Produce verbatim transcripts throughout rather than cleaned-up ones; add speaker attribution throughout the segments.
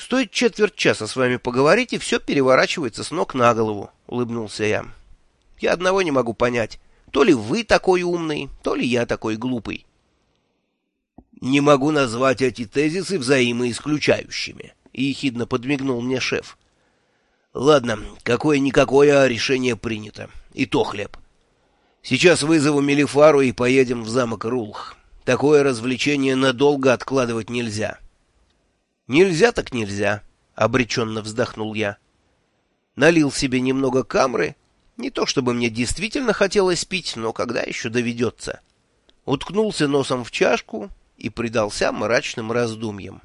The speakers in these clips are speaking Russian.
Speaker 1: Стоит четверть часа с вами поговорить, и все переворачивается с ног на голову, — улыбнулся я. Я одного не могу понять. То ли вы такой умный, то ли я такой глупый.
Speaker 2: Не могу назвать эти тезисы взаимоисключающими, — ехидно подмигнул мне шеф. Ладно, какое-никакое, а решение принято. И то хлеб. Сейчас вызову Мелифару и поедем в замок Рулх. Такое развлечение надолго откладывать нельзя.
Speaker 1: Нельзя так нельзя, — обреченно вздохнул я. Налил себе немного камры. Не то чтобы мне действительно хотелось пить, но когда еще доведется. Уткнулся носом в чашку и предался мрачным раздумьям.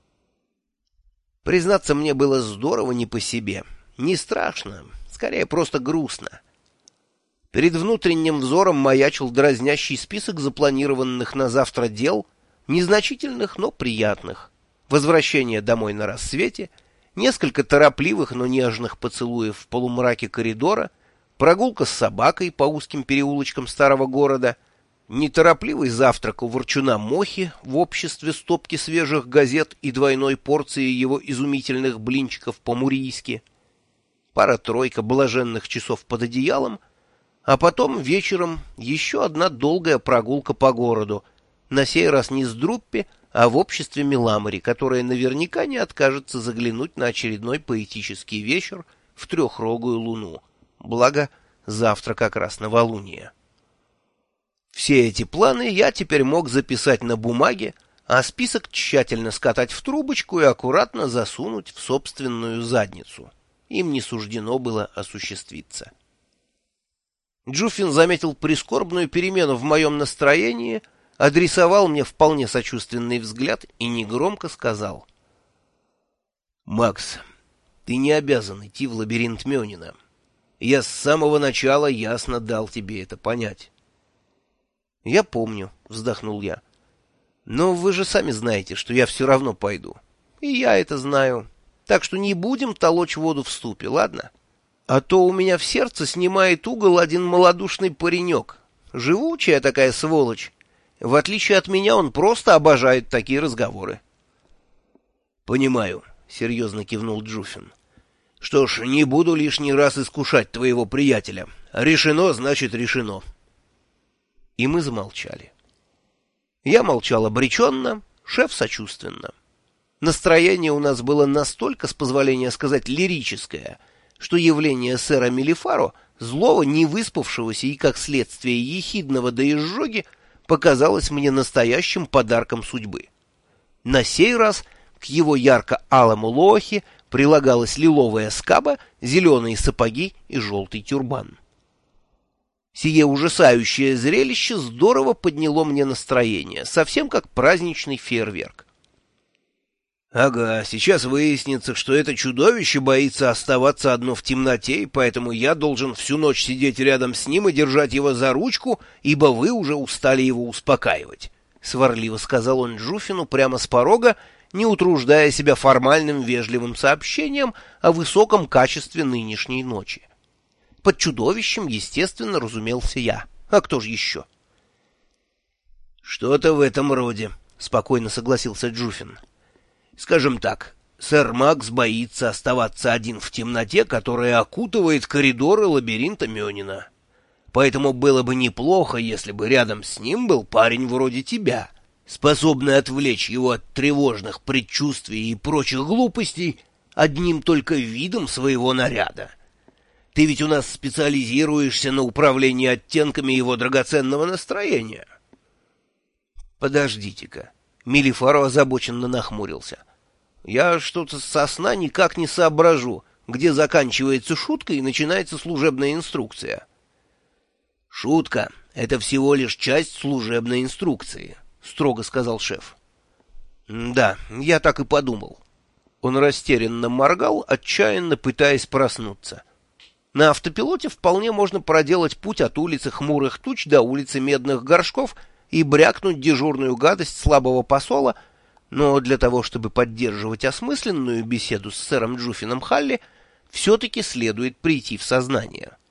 Speaker 1: Признаться, мне было здорово не по себе. Не страшно, скорее просто грустно. Перед внутренним взором маячил дразнящий список запланированных на завтра дел, незначительных, но приятных. Возвращение домой на рассвете, несколько торопливых, но нежных поцелуев в полумраке коридора, прогулка с собакой по узким переулочкам старого города, неторопливый завтрак у ворчуна Мохи в обществе стопки свежих газет и двойной порции его изумительных блинчиков по-мурийски, пара-тройка блаженных часов под одеялом, а потом вечером еще одна долгая прогулка по городу, на сей раз не с Друппи, а в обществе Меламори, которая наверняка не откажется заглянуть на очередной поэтический вечер в трехрогую луну. Благо, завтра как раз новолуние. Все эти планы я теперь мог записать на бумаге, а список тщательно скатать в трубочку и аккуратно засунуть в собственную задницу. Им не суждено было осуществиться. Джуффин заметил прискорбную перемену в моем настроении, адресовал мне вполне сочувственный взгляд и негромко сказал:
Speaker 2: «Макс, ты не обязан идти в лабиринт Мёнина. Я с самого начала ясно дал тебе это понять».
Speaker 1: «Я помню», — вздохнул я. «Но вы же сами знаете, что я все равно пойду. И я это знаю. Так что не будем толочь воду в ступе, ладно? А то у меня в сердце снимает угол один малодушный паренек. Живучая такая сволочь. В отличие от меня, он просто обожает такие разговоры».
Speaker 2: «Понимаю», — серьезно кивнул Джуффин. «Что ж, не буду лишний раз искушать твоего приятеля. Решено, значит, решено».
Speaker 1: И мы замолчали. Я молчал обреченно, шеф сочувственно. Настроение у нас было настолько, с позволения сказать, лирическое, что явление сэра Мелифаро, злого, невыспавшегося и, как следствие, ехидного до изжоги, показалось мне настоящим подарком судьбы. На сей раз к его ярко-алому лохе прилагалась лиловая скаба, зеленые сапоги и желтый тюрбан. Сие ужасающее зрелище здорово подняло мне настроение, совсем как праздничный фейерверк.
Speaker 2: «Ага, сейчас выяснится, что это чудовище боится оставаться одно в темноте, и поэтому я должен всю ночь сидеть рядом с ним и держать его за ручку, ибо вы уже устали его успокаивать», — сварливо сказал он Джуффину прямо с порога, не утруждая себя формальным вежливым сообщением о высоком качестве нынешней ночи. Под чудовищем, естественно, разумелся я. А кто же еще? «Что-то в этом роде», — спокойно согласился Джуффин. «Скажем так, сэр Макс боится оставаться один в темноте, которая окутывает коридоры лабиринта Мёнина. Поэтому было бы неплохо, если бы рядом с ним был парень вроде тебя, способный отвлечь его от тревожных предчувствий и прочих глупостей одним только видом своего наряда. Ты ведь у нас специализируешься на управлении оттенками его драгоценного настроения».
Speaker 1: «Подождите-ка». Мелифаро озабоченно нахмурился. «Я что-то со сна никак не соображу, где заканчивается шутка и начинается служебная инструкция».
Speaker 2: «Шутка — это всего лишь часть служебной инструкции», — строго сказал шеф.
Speaker 1: «Да, я так и подумал». Он растерянно моргал, отчаянно пытаясь проснуться. На автопилоте вполне можно проделать путь от улицы Хмурых Туч до улицы Медных Горшков и брякнуть дежурную гадость слабого посола, но для того, чтобы поддерживать осмысленную беседу с сэром Джуффином Халли, все-таки следует прийти в сознание.